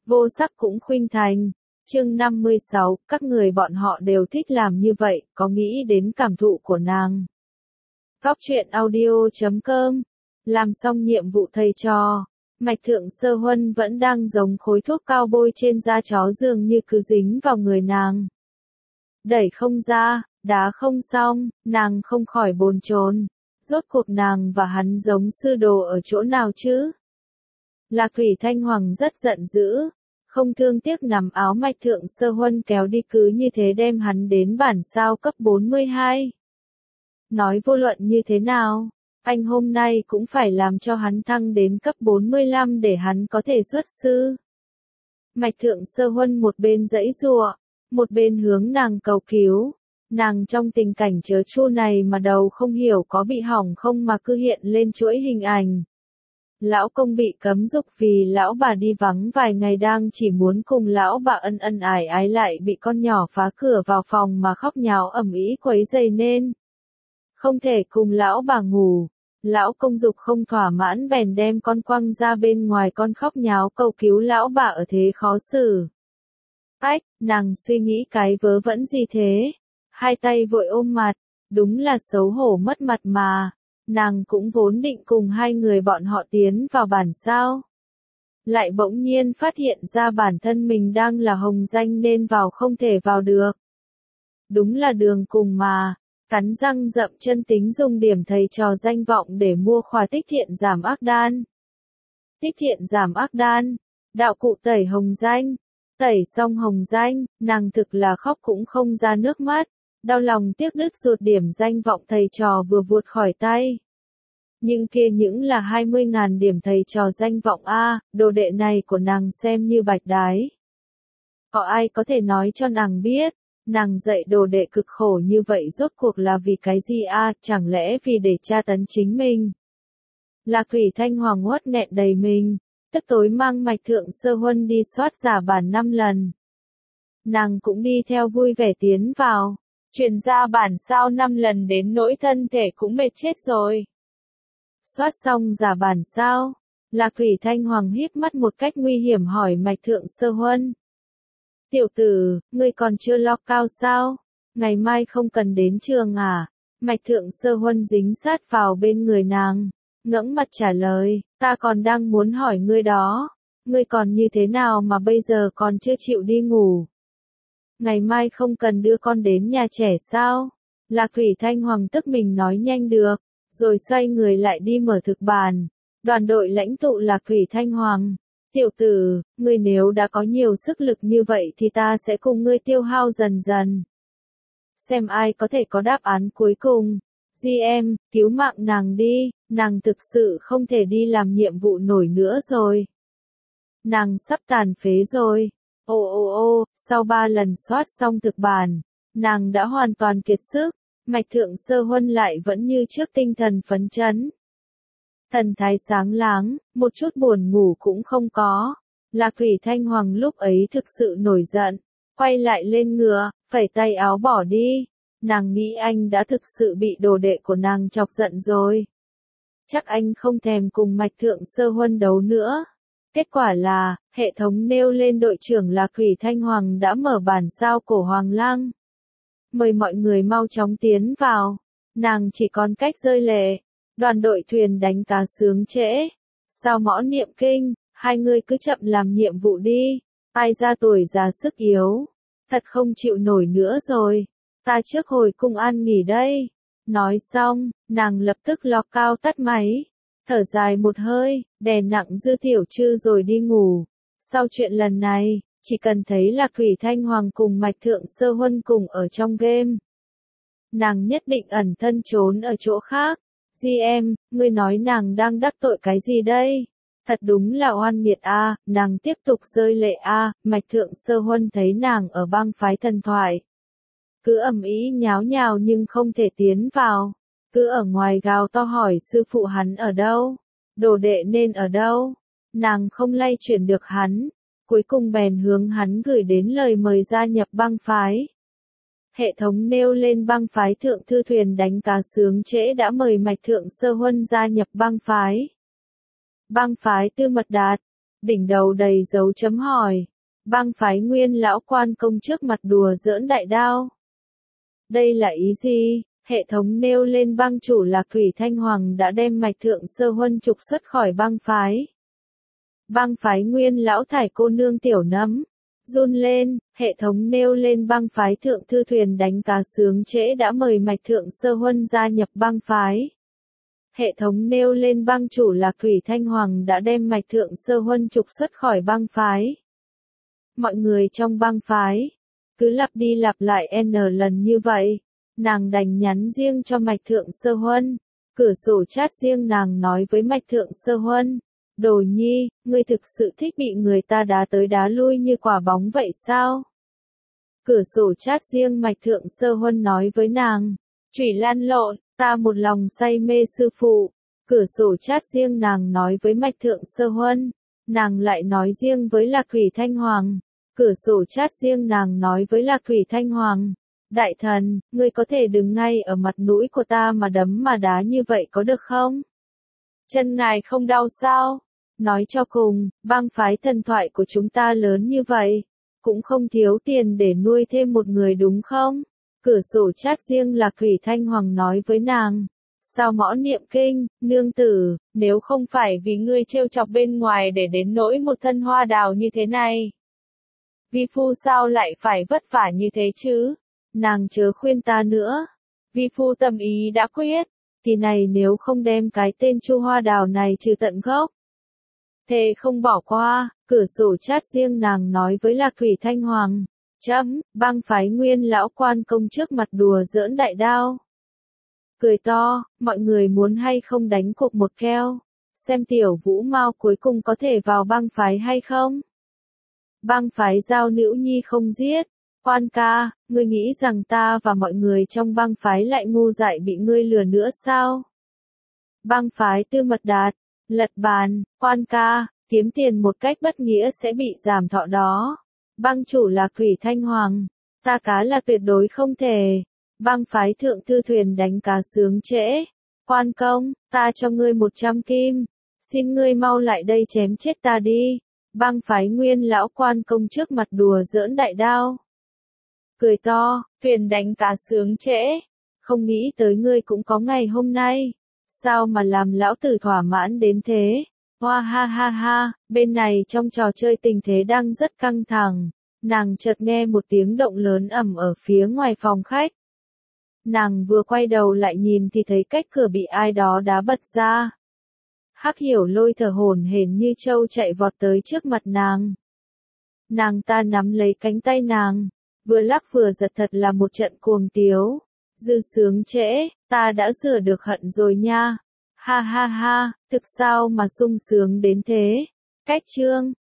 vô sắc cũng khuynh thành. Chương 56, các người bọn họ đều thích làm như vậy, có nghĩ đến cảm thụ của nàng. Góc truyện audio.com. Làm xong nhiệm vụ thầy trò, Mạch Thượng Sơ Huân vẫn đang giống khối thuốc cao bôi trên da chó dường như cứ dính vào người nàng. Đẩy không ra, đá không xong, nàng không khỏi bồn chồn. Rốt cuộc nàng và hắn giống sư đồ ở chỗ nào chứ? Lạc Thủy Thanh Hoàng rất giận dữ, không thương tiếc nắm áo Mạch Thượng Sơ Huân kéo đi, cứ như thế đem hắn đến bản sao cấp 42. Nói vô luận như thế nào, anh hôm nay cũng phải làm cho hắn thăng đến cấp 45 để hắn có thể xuất sư. Mạch Thượng Sơ Huân một bên giãy giụa, một bên hướng nàng cầu cứu. Nàng trong tình cảnh trớ trêu này mà đầu không hiểu có bị hỏng không mà cứ hiện lên chuỗi hình ảnh. Lão công bị cấm dục vì lão bà đi vắng vài ngày, đang chỉ muốn cùng lão bà ân ân ái ái, lại bị con nhỏ phá cửa vào phòng mà khóc nháo ầm ĩ quấy rầy nên không thể cùng lão bà ngủ. Lão công dục không thỏa mãn bèn đem con quăng ra bên ngoài, con khóc nháo cầu cứu lão bà ở thế khó xử. Ách, nàng suy nghĩ cái vớ vẩn gì thế? Hai tay vội ôm mặt, đúng là xấu hổ mất mặt mà. Nàng cũng vốn định cùng hai người bọn họ tiến vào bản sao. Lại bỗng nhiên phát hiện ra bản thân mình đang là hồng danh nên vào không thể vào được. Đúng là đường cùng mà. Cắn răng dậm chân tính dùng điểm thầy trò danh vọng để mua khóa tích thiện giảm ác đan. Tích thiện giảm ác đan, đạo cụ tẩy hồng danh. Tẩy xong hồng danh, nàng thực là khóc cũng không ra nước mắt. Đau lòng tiếc đứt ruột, điểm danh vọng thầy trò vừa vụt khỏi tay. Nhưng kia những là 20.000 điểm thầy trò danh vọng a, đồ đệ này của nàng xem như bạch đái. Có ai có thể nói cho nàng biết, nàng dạy đồ đệ cực khổ như vậy rốt cuộc là vì cái gì a, chẳng lẽ vì để tra tấn chính mình? Lạc Thủy Thanh Hoàng uất nghẹn đầy mình, tức tối mang Mạch Thượng Sơ Huân đi soát giả bản 5 lần. Nàng cũng đi theo vui vẻ tiến vào. Truyền ra bản sao 5 lần đến nỗi thân thể cũng mệt chết rồi. Soát xong giả bản sao, Lạc Thủy Thanh Hoàng híp mắt một cách nguy hiểm hỏi Mạch Thượng Sơ Huân. Tiểu tử, ngươi còn chưa log cao sao? Ngày mai không cần đến trường à? Mạch Thượng Sơ Huân dính sát vào bên người nàng, ngẩng mặt trả lời, ta còn đang muốn hỏi ngươi đó. Ngươi còn như thế nào mà bây giờ còn chưa chịu đi ngủ? Ngày mai không cần đưa con đến nhà trẻ sao? Lạc Thủy Thanh Hoàng tức mình nói nhanh được, rồi xoay người lại đi mở thực bàn. Đoàn đội lãnh tụ Lạc Thủy Thanh Hoàng. Tiểu tử, ngươi nếu đã có nhiều sức lực như vậy thì ta sẽ cùng ngươi tiêu hao dần dần. Xem ai có thể có đáp án cuối cùng. GM, cứu mạng nàng đi, nàng thực sự không thể đi làm nhiệm vụ nổi nữa rồi. Nàng sắp tàn phế rồi. Sau 3 lần soát xong thực bản, nàng đã hoàn toàn kiệt sức. Mạch Thượng Sơ Huân lại vẫn như trước tinh thần phấn chấn. Thần thái sáng láng, một chút buồn ngủ cũng không có. Lạc Thủy Thanh Hoàng lúc ấy thực sự nổi giận, quay lại lên ngựa, phẩy tay áo bỏ đi. Nàng nghĩ anh đã thực sự bị đồ đệ của nàng chọc giận rồi. Chắc anh không thèm cùng Mạch Thượng Sơ Huân đấu nữa. Kết quả là, hệ thống nêu lên đội trưởng Lạc Thủy Thanh Hoàng đã mở bản sao cổ Hoàng Lang. Mời mọi người mau chóng tiến vào. Nàng chỉ còn cách rơi lệ. Đoàn đội thuyền đánh cá sướng trễ. Sao mõ niệm kinh, hai người cứ chậm làm nhiệm vụ đi. Ai ra tuổi già sức yếu. Thật không chịu nổi nữa rồi. Ta trước hồi cung ăn nghỉ đây. Nói xong, nàng lập tức log cao tắt máy. Thở dài một hơi, đè nặng Dư Tiểu Trư rồi đi ngủ. Sau chuyện lần này, chỉ cần thấy Lạc Thủy Thanh Hoàng cùng Mạch Thượng Sơ Huân cùng ở trong game, nàng nhất định ẩn thân trốn ở chỗ khác. GM, ngươi nói nàng đang đắc tội cái gì đây? Thật đúng là oan nghiệt a. Nàng tiếp tục rơi lệ a. Mạch Thượng Sơ Huân thấy nàng ở bang phái thần thoại, cứ ầm ĩ nháo nhào nhưng không thể tiến vào. Cứ ở ngoài gào to hỏi sư phụ hắn ở đâu, đồ đệ nên ở đâu. Nàng không lay chuyển được hắn, cuối cùng bèn hướng hắn gửi đến lời mời gia nhập bang phái. Hệ thống nêu lên bang phái Thượng Thư thuyền đánh cá sướng trễ đã mời Mạch Thượng Sơ Huân gia nhập bang phái. Bang phái Tư Mật Đạt. đỉnh đầu đầy dấu chấm hỏi. Bang phái Nguyên lão quan công trước mặt đùa giỡn đại đao. Đây là ý gì? Hệ thống nêu lên bang chủ Lạc Thủy Thanh Hoàng đã đem Mạch Thượng Sơ Huân trục xuất khỏi bang phái. Bang phái Nguyên lão thải cô nương tiểu nấm. Run lên, hệ thống nêu lên bang phái Thượng Thư Thuyền đánh cá sướng trễ đã mời Mạch Thượng Sơ Huân gia nhập bang phái. Hệ thống nêu lên bang chủ Lạc Thủy Thanh Hoàng đã đem Mạch Thượng Sơ Huân trục xuất khỏi bang phái. Mọi người trong bang phái, cứ lặp đi lặp lại n lần như vậy, nàng đành nhắn riêng cho Mạch Thượng Sơ Huân. Cửa sổ chat riêng nàng nói với Mạch Thượng Sơ Huân, Đồ Nhi, ngươi thực sự thích bị người ta đá tới đá lui như quả bóng vậy sao? Cửa sổ chat riêng Mạch Thượng Sơ Huân nói với nàng, chủy lan lộn, ta một lòng say mê sư phụ. Cửa sổ chat riêng nàng nói với Mạch Thượng Sơ Huân, nàng lại nói riêng với Lạc Thủy Thanh Hoàng. Cửa sổ chat riêng nàng nói với Lạc Thủy Thanh Hoàng, đại thần, ngươi có thể đứng ngay ở mặt mũi của ta mà đấm mà đá như vậy có được không? Chân ngài không đau sao? Nói cho cùng, bang phái thần thoại của chúng ta lớn như vậy, cũng không thiếu tiền để nuôi thêm một người đúng không? Cửa sổ chat riêng Lạc Thủy Thanh Hoàng nói với nàng, sao mõ niệm kinh, nương tử, nếu không phải vì ngươi trêu chọc bên ngoài để đến nỗi một thân hoa đào như thế này. Vi phu sao lại phải vất vả như thế chứ? Nàng chớ khuyên ta nữa. Vi phu tâm ý đã quyết, kỳ này nếu không đem cái tên Chu Hoa Đào này trừ tận gốc, thề không bỏ qua. Cửa sổ chat riêng nàng nói với Lạc Thủy Thanh Hoàng, bang phái Nguyên lão quan công trước mặt đùa giỡn đại đao. Cười to, mọi người muốn hay không đánh cuộc một keo, xem tiểu Vũ Mao cuối cùng có thể vào bang phái hay không? Bang phái Giao Nữ Nhi không giết. Quan ca, ngươi nghĩ rằng ta và mọi người trong bang phái lại ngu dại bị ngươi lừa nữa sao? Bang phái Tư Mật Đạt, lật bàn, quan ca, kiếm tiền một cách bất nghĩa sẽ bị giảm thọ đó. Bang chủ Lạc Thủy Thanh Hoàng, ta cá là tuyệt đối không thể. Bang phái Thượng Thư Thuyền đánh cá sướng trễ. Quan công, ta cho ngươi 100 kim. Xin ngươi mau lại đây chém chết ta đi. Bang phái Nguyên lão quan công trước mặt đùa giỡn đại đao. Cười to, Thuyền đánh cá sướng trễ. Không nghĩ tới ngươi cũng có ngày hôm nay. Sao mà làm lão tử thỏa mãn đến thế? Hoa ha ha ha, bên này trong trò chơi tình thế đang rất căng thẳng. Nàng chợt nghe một tiếng động lớn ầm ở phía ngoài phòng khách. Nàng vừa quay đầu lại nhìn thì thấy cách cửa bị ai đó đá bật ra. Hắc Hiểu Lôi thở hổn hển như trâu chạy vọt tới trước mặt nàng. Nàng ta nắm lấy cánh tay nàng, vừa lắc vừa giật thật là một trận cuồng tiếu. Dư sướng trễ, ta đã rửa được hận rồi nha. Ha ha ha, thực sao mà sung sướng đến thế. Cách chương